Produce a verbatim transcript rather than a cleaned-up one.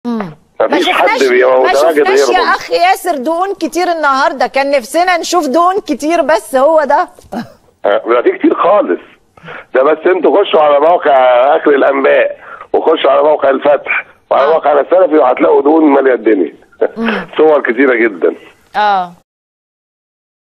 ما شفناش ما شفناش يا اخ ياسر دهون كتير النهارده، كان نفسنا نشوف دهون كتير بس هو ده. لا في كتير خالص ده، بس انتوا خشوا على موقع اخر الانباء وخشوا على موقع الفتح وعلى موقع السلفي وهتلاقوا دهون ماليه الدنيا. صور كتيره جدا. اه